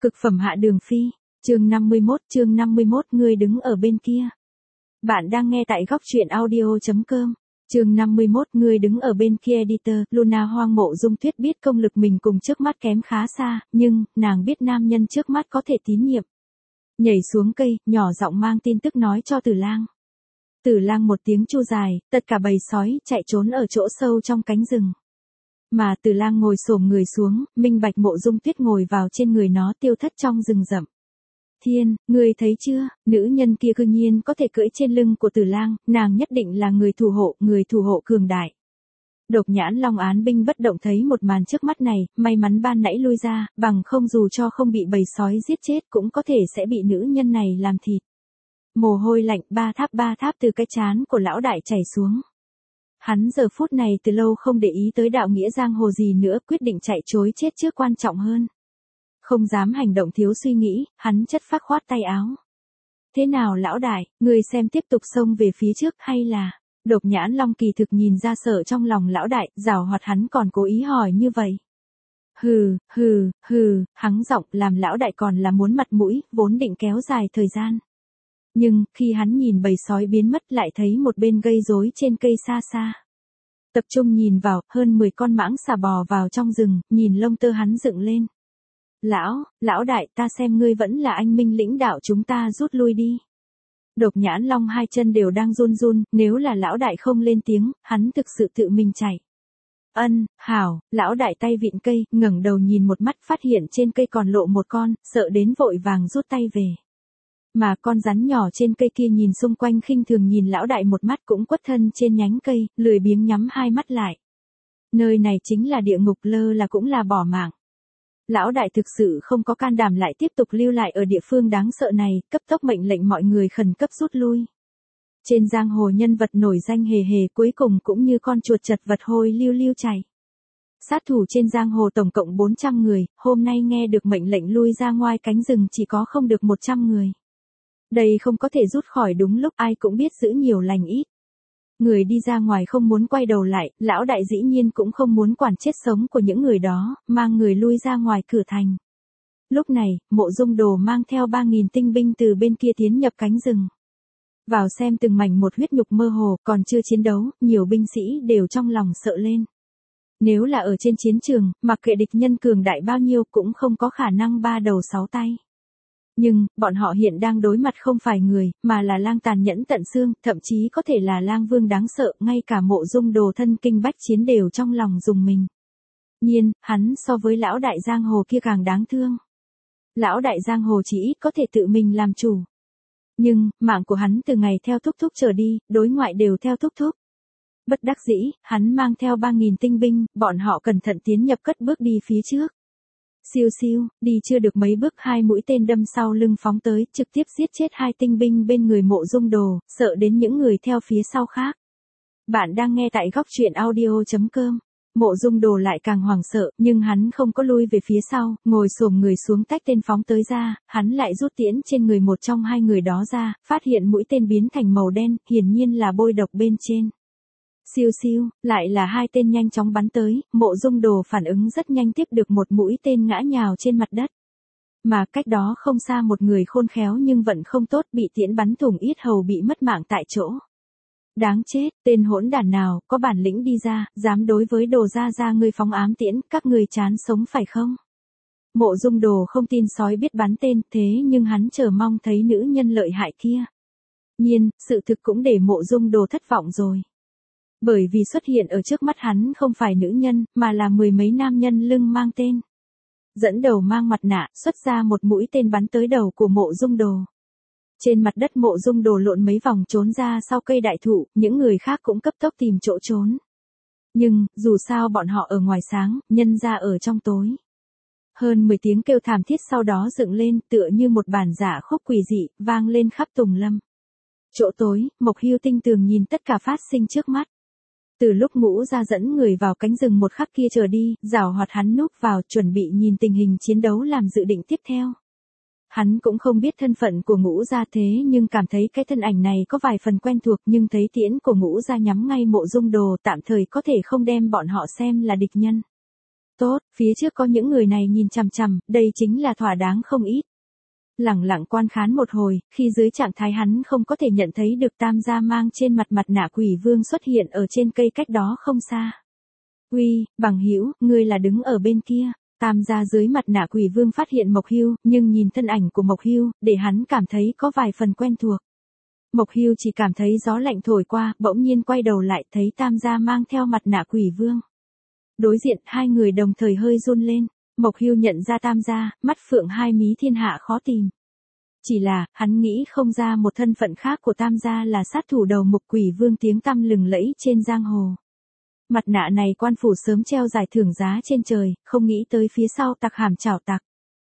Cực phẩm hạ đường phi, chương 51, ngươi đứng ở bên kia. Bạn đang nghe tại góc truyện audio.com. Chương 51, ngươi đứng ở bên kia. Editor, Luna. Hoang Mộ Dung Tuyết biết công lực mình cùng trước mắt kém khá xa, nhưng nàng biết nam nhân trước mắt có thể tín nhiệm. Nhảy xuống cây, nhỏ giọng mang tin tức nói cho Tử Lang. Tử Lang một tiếng chu dài, tất cả bầy sói chạy trốn ở chỗ sâu trong cánh rừng. Mà Tử Lang ngồi xổm người xuống, minh bạch Mộ Dung Tuyết ngồi vào trên người nó tiêu thất trong rừng rậm. Thiên, ngươi thấy chưa, nữ nhân kia cư nhiên có thể cưỡi trên lưng của Tử Lang, nàng nhất định là người thủ hộ cường đại. Độc Nhãn Long án binh bất động thấy một màn trước mắt này, may mắn ban nãy lui ra, bằng không dù cho không bị bầy sói giết chết cũng có thể sẽ bị nữ nhân này làm thịt. Mồ hôi lạnh ba tháp từ cái trán của lão đại chảy xuống. Hắn giờ phút này từ lâu không để ý tới đạo nghĩa giang hồ gì nữa, quyết định chạy trối chết trước quan trọng hơn. Không dám hành động thiếu suy nghĩ, hắn chất phác khoát tay áo. Thế nào lão đại, ngươi xem tiếp tục xông về phía trước hay là... Độc Nhãn Long kỳ thực nhìn ra sợ trong lòng lão đại, giảo hoạt hắn còn cố ý hỏi như vậy. Hắn giọng làm lão đại còn là muốn mặt mũi, vốn định kéo dài thời gian. Nhưng, khi hắn nhìn bầy sói biến mất lại thấy một bên gây rối trên cây xa xa. Tập trung nhìn vào, hơn 10 con mãng xà bò vào trong rừng, nhìn lông tơ hắn dựng lên. Lão đại, ta xem ngươi vẫn là anh minh lĩnh đạo, chúng ta rút lui đi. Độc Nhãn Long hai chân đều đang run, nếu là lão đại không lên tiếng, hắn thực sự tự mình chạy. Hảo, lão đại tay vịn cây, ngẩng đầu nhìn một mắt phát hiện trên cây còn lộ một con, sợ đến vội vàng rút tay về. Mà con rắn nhỏ trên cây kia nhìn xung quanh khinh thường nhìn lão đại một mắt cũng quất thân trên nhánh cây, lười biếng nhắm hai mắt lại. Nơi này chính là địa ngục, lơ là cũng là bỏ mạng. Lão đại thực sự không có can đảm lại tiếp tục lưu lại ở địa phương đáng sợ này, cấp tốc mệnh lệnh mọi người khẩn cấp rút lui. Trên giang hồ nhân vật nổi danh hề cuối cùng cũng như con chuột chật vật hôi lưu chạy. Sát thủ trên giang hồ tổng cộng 400 người, hôm nay nghe được mệnh lệnh lui ra ngoài cánh rừng chỉ có không được 100 người. Đây không có thể rút khỏi đúng lúc, ai cũng biết giữ nhiều lành ít. Người đi ra ngoài không muốn quay đầu lại, lão đại dĩ nhiên cũng không muốn quản chết sống của những người đó, mang người lui ra ngoài cửa thành. Lúc này, Mộ Dung Đồ mang theo 3.000 tinh binh từ bên kia tiến nhập cánh rừng. Vào xem từng mảnh một huyết nhục mơ hồ, còn chưa chiến đấu, nhiều binh sĩ đều trong lòng sợ lên. Nếu là ở trên chiến trường, mặc kệ địch nhân cường đại bao nhiêu cũng không có khả năng 3 đầu 6 tay. Nhưng, bọn họ hiện đang đối mặt không phải người, mà là lang tàn nhẫn tận xương, thậm chí có thể là lang vương đáng sợ, ngay cả Mộ Dung Đồ thân kinh bách chiến đều trong lòng dùng mình. Nhiên, hắn so với lão đại giang hồ kia càng đáng thương. Lão đại giang hồ chỉ ít có thể tự mình làm chủ. Nhưng, mạng của hắn từ ngày theo thúc trở đi, đối ngoại đều theo thúc. Bất đắc dĩ, hắn mang theo 3.000 tinh binh, bọn họ cẩn thận tiến nhập cất bước đi phía trước. Siêu, đi chưa được mấy bước 2 mũi tên đâm sau lưng phóng tới, trực tiếp giết chết 2 tinh binh bên người Mộ Dung Đồ, sợ đến những người theo phía sau khác. Bạn đang nghe tại góc truyện audio.com. Mộ Dung Đồ lại càng hoảng sợ, nhưng hắn không có lui về phía sau, ngồi xổm người xuống tách tên phóng tới ra, hắn lại rút tiễn trên người một trong 2 người đó ra, phát hiện mũi tên biến thành màu đen, hiển nhiên là bôi độc bên trên. Siêu, lại là 2 tên nhanh chóng bắn tới, Mộ Dung Đồ phản ứng rất nhanh tiếp được một mũi tên ngã nhào trên mặt đất. Mà cách đó không xa một người khôn khéo nhưng vận không tốt bị tiễn bắn thủng yết hầu bị mất mạng tại chỗ. Đáng chết, tên hỗn đản nào, có bản lĩnh đi ra, dám đối với Đồ ra ngươi phóng ám tiễn, các ngươi chán sống phải không? Mộ Dung Đồ không tin sói biết bắn tên, thế nhưng hắn chờ mong thấy nữ nhân lợi hại kia. Nhiên, sự thực cũng để Mộ Dung Đồ thất vọng rồi. Bởi vì xuất hiện ở trước mắt hắn không phải nữ nhân, mà là 10 mấy nam nhân lưng mang tên. Dẫn đầu mang mặt nạ, xuất ra một mũi tên bắn tới đầu của Mộ Dung Đồ. Trên mặt đất Mộ Dung Đồ lộn mấy vòng trốn ra sau cây đại thụ, những người khác cũng cấp tốc tìm chỗ trốn. Nhưng, dù sao bọn họ ở ngoài sáng, nhân ra ở trong tối. Hơn 10 tiếng kêu thảm thiết sau đó dựng lên, tựa như một bản giả khúc quỷ dị, vang lên khắp Tùng Lâm. Chỗ tối, Mộc Hưu tinh tường nhìn tất cả phát sinh trước mắt. Từ lúc Ngũ Gia dẫn người vào cánh rừng một khắc kia trở đi, giảo hoạt hắn núp vào chuẩn bị nhìn tình hình chiến đấu làm dự định tiếp theo. Hắn cũng không biết thân phận của Ngũ Gia thế nhưng cảm thấy cái thân ảnh này có vài phần quen thuộc, nhưng thấy tiễn của Ngũ Gia nhắm ngay Mộ Dung Đồ, tạm thời có thể không đem bọn họ xem là địch nhân. Tốt, phía trước có những người này nhìn chằm chằm, đây chính là thỏa đáng không ít. Lẳng lặng quan khán một hồi, khi dưới trạng thái hắn không có thể nhận thấy được Tam gia mang trên mặt mặt nạ quỷ vương xuất hiện ở trên cây cách đó không xa. Uy, bằng hữu, ngươi là đứng ở bên kia. Tam gia dưới mặt nạ quỷ vương phát hiện Mộc Hưu, nhưng nhìn thân ảnh của Mộc Hưu, để hắn cảm thấy có vài phần quen thuộc. Mộc Hưu chỉ cảm thấy gió lạnh thổi qua, bỗng nhiên quay đầu lại thấy Tam gia mang theo mặt nạ quỷ vương. Đối diện, hai người đồng thời hơi run lên. Mộc Hưu nhận ra Tam gia, mắt phượng hai mí thiên hạ khó tìm. Chỉ là, hắn nghĩ không ra một thân phận khác của Tam gia là sát thủ đầu mục quỷ vương tiếng tăm lừng lẫy trên giang hồ. Mặt nạ này quan phủ sớm treo giải thưởng giá trên trời, không nghĩ tới phía sau tặc hàm chảo tặc.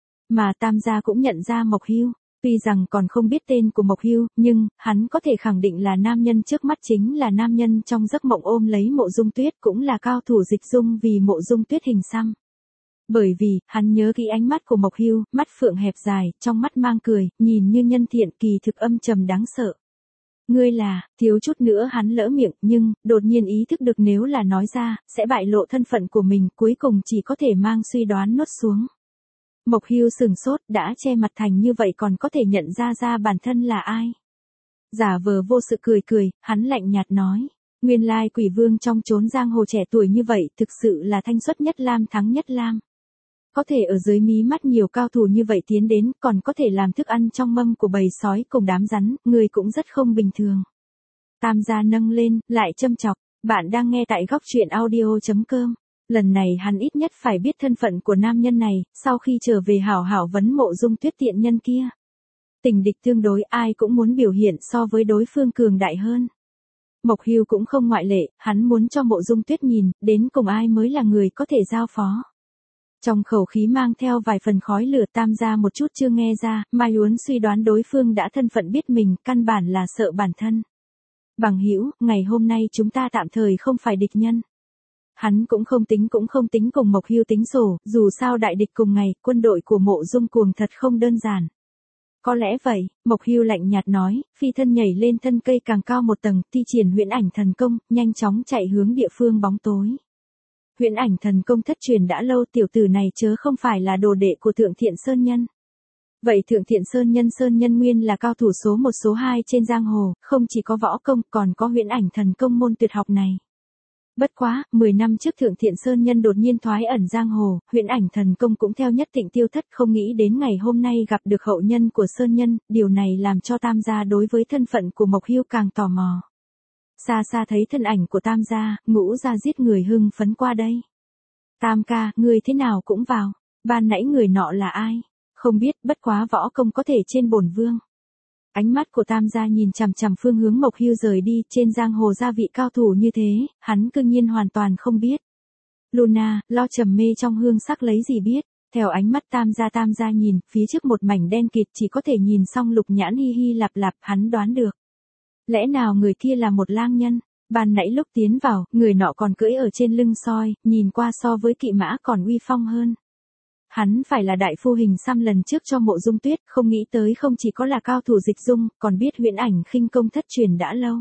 Mà Tam gia cũng nhận ra Mộc Hưu, tuy rằng còn không biết tên của Mộc Hưu, nhưng hắn có thể khẳng định là nam nhân trước mắt chính là nam nhân trong giấc mộng ôm lấy Mộ Dung Tuyết, cũng là cao thủ dịch dung vì Mộ Dung Tuyết hình xăm. Bởi vì, hắn nhớ kỹ ánh mắt của Mộc Hưu, mắt phượng hẹp dài, trong mắt mang cười, nhìn như nhân thiện, kỳ thực âm trầm đáng sợ. Ngươi là, thiếu chút nữa hắn lỡ miệng, nhưng, đột nhiên ý thức được nếu là nói ra, sẽ bại lộ thân phận của mình, cuối cùng chỉ có thể mang suy đoán nuốt xuống. Mộc Hưu sừng sốt, đã che mặt thành như vậy còn có thể nhận ra bản thân là ai. Giả vờ vô sự cười cười, hắn lạnh nhạt nói. Nguyên lai quỷ vương trong chốn giang hồ trẻ tuổi như vậy, thực sự là thanh xuất nhất lam thắng nhất lam. Có thể ở dưới mí mắt nhiều cao thủ như vậy tiến đến, còn có thể làm thức ăn trong mâm của bầy sói cùng đám rắn, người cũng rất không bình thường. Tam gia nâng lên, lại châm chọc, bạn đang nghe tại góc truyện audio.com. Lần này hắn ít nhất phải biết thân phận của nam nhân này, sau khi trở về hảo hảo vấn Mộ Dung Tuyết tiện nhân kia. Tình địch tương đối ai cũng muốn biểu hiện so với đối phương cường đại hơn. Mộc Hưu cũng không ngoại lệ, hắn muốn cho Mộ Dung Tuyết nhìn, đến cùng ai mới là người có thể giao phó. Trong khẩu khí mang theo vài phần khói lửa Tam gia một chút chưa nghe ra, Mai Uốn suy đoán đối phương đã thân phận biết mình, căn bản là sợ bản thân. Bằng hữu, ngày hôm nay chúng ta tạm thời không phải địch nhân. Hắn cũng không tính cùng Mộc Hưu tính sổ, dù sao đại địch cùng ngày, quân đội của Mộ Dung Cuồng thật không đơn giản. Có lẽ vậy, Mộc Hưu lạnh nhạt nói, phi thân nhảy lên thân cây càng cao một tầng, thi triển huyễn ảnh thần công, nhanh chóng chạy hướng địa phương bóng tối. Huyễn ảnh thần công thất truyền đã lâu, tiểu tử này chớ không phải là đồ đệ của Thượng Thiện Sơn Nhân. Vậy Thượng Thiện Sơn Nhân nguyên là cao thủ số 1 số 2 trên giang hồ, không chỉ có võ công còn có huyễn ảnh thần công môn tuyệt học này. Bất quá, 10 năm trước Thượng Thiện Sơn Nhân đột nhiên thoái ẩn giang hồ, huyễn ảnh thần công cũng theo nhất tịnh tiêu thất, không nghĩ đến ngày hôm nay gặp được hậu nhân của Sơn Nhân, điều này làm cho Tam gia đối với thân phận của Mộc Hưu càng tò mò. Xa xa thấy thân ảnh của Tam gia, Ngũ gia giết người hưng phấn qua đây. Tam ca, người thế nào cũng vào, ban nãy người nọ là ai? Không biết, bất quá võ công có thể trên bổn vương. Ánh mắt của Tam gia nhìn chằm chằm phương hướng Mộc Hưu rời đi, trên giang hồ gia vị cao thủ như thế, hắn cương nhiên hoàn toàn không biết. Luna, lo trầm mê trong hương sắc lấy gì biết, theo ánh mắt Tam gia nhìn, phía trước một mảnh đen kịt chỉ có thể nhìn xong Lục Nhãn hi hi lạp lạp, hắn đoán được. Lẽ nào người kia là một lang nhân? Ban nãy lúc tiến vào, người nọ còn cưỡi ở trên lưng soi, nhìn qua so với kỵ mã còn uy phong hơn. Hắn phải là đại phu hình xăm lần trước cho Mộ Dung Tuyết, không nghĩ tới không chỉ có là cao thủ dịch dung, còn biết huyễn ảnh khinh công thất truyền đã lâu.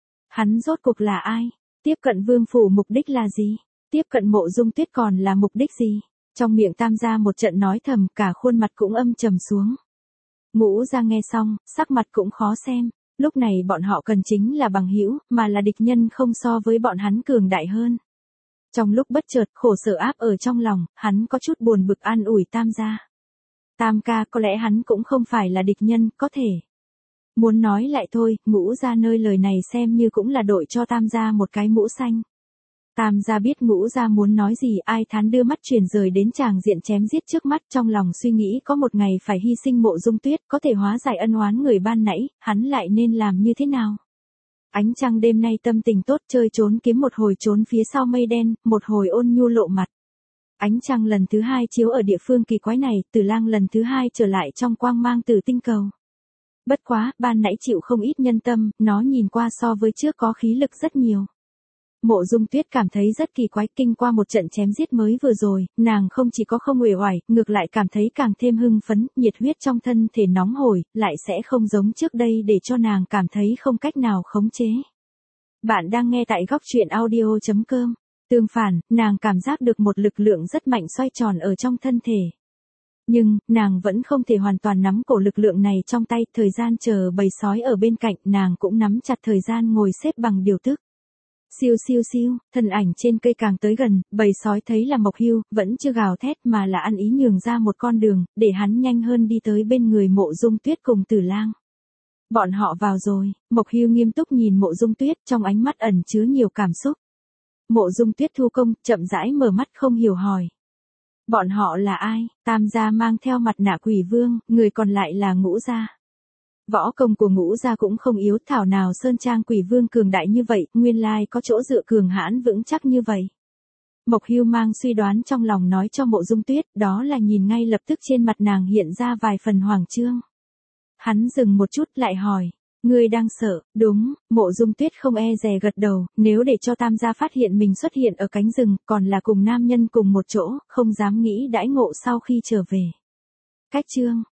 Hắn rốt cuộc là ai? Tiếp cận vương phủ mục đích là gì? Tiếp cận Mộ Dung Tuyết còn là mục đích gì? Trong miệng Tam gia một trận nói thầm, cả khuôn mặt cũng âm trầm xuống. Ngũ gia nghe xong, sắc mặt cũng khó xem. Lúc này bọn họ cần chính là bằng hữu, mà là địch nhân không so với bọn hắn cường đại hơn. Trong lúc bất chợt, khổ sở áp ở trong lòng, hắn có chút buồn bực an ủi Tam gia. Tam ca, có lẽ hắn cũng không phải là địch nhân, có thể. Muốn nói lại thôi, Ngũ gia nơi lời này xem như cũng là đội cho Tam gia một cái mũ xanh. Tam gia biết Ngũ gia muốn nói gì, ai thán đưa mắt chuyển rời đến tràng diện chém giết trước mắt, trong lòng suy nghĩ có một ngày phải hy sinh Mộ Dung Tuyết, có thể hóa giải ân oán người ban nãy, hắn lại nên làm như thế nào? Ánh trăng đêm nay tâm tình tốt, chơi trốn kiếm một hồi trốn phía sau mây đen, một hồi ôn nhu lộ mặt. Ánh trăng lần thứ 2 chiếu ở địa phương kỳ quái này, Tử Lang lần thứ 2 trở lại trong quang mang Tử Tinh cầu. Bất quá, ban nãy chịu không ít nhân tâm, nó nhìn qua so với trước có khí lực rất nhiều. Mộ Dung Tuyết cảm thấy rất kỳ quái, kinh qua một trận chém giết mới vừa rồi, nàng không chỉ có không uể oải, ngược lại cảm thấy càng thêm hưng phấn, nhiệt huyết trong thân thể nóng hổi, lại sẽ không giống trước đây để cho nàng cảm thấy không cách nào khống chế. Bạn đang nghe tại góc truyện audio.com. Tương phản, nàng cảm giác được một lực lượng rất mạnh xoay tròn ở trong thân thể. Nhưng, nàng vẫn không thể hoàn toàn nắm cổ lực lượng này trong tay, thời gian chờ bầy sói ở bên cạnh, nàng cũng nắm chặt thời gian ngồi xếp bằng điều tức. Siêu siêu siêu, thân ảnh trên cây càng tới gần, bầy sói thấy là Mộc Hưu, vẫn chưa gào thét mà là ăn ý nhường ra một con đường, để hắn nhanh hơn đi tới bên người Mộ Dung Tuyết cùng Tử Lang. Bọn họ vào rồi, Mộc Hưu nghiêm túc nhìn Mộ Dung Tuyết, trong ánh mắt ẩn chứa nhiều cảm xúc. Mộ Dung Tuyết thu công, chậm rãi mở mắt không hiểu hỏi. Bọn họ là ai? Tam gia mang theo mặt nạ Quỷ Vương, người còn lại là Ngũ gia. Võ công của Ngũ gia cũng không yếu, thảo nào Sơn Trang Quỷ Vương cường đại như vậy, nguyên lai có chỗ dựa cường hãn vững chắc như vậy. Mộc Hưu mang suy đoán trong lòng nói cho Mộ Dung Tuyết, đó là nhìn ngay lập tức trên mặt nàng hiện ra vài phần hoảng trương. Hắn dừng một chút lại hỏi, ngươi đang sợ? Đúng, Mộ Dung Tuyết không e dè gật đầu, nếu để cho Tam gia phát hiện mình xuất hiện ở cánh rừng, còn là cùng nam nhân cùng một chỗ, không dám nghĩ đãi ngộ sau khi trở về. Cách chương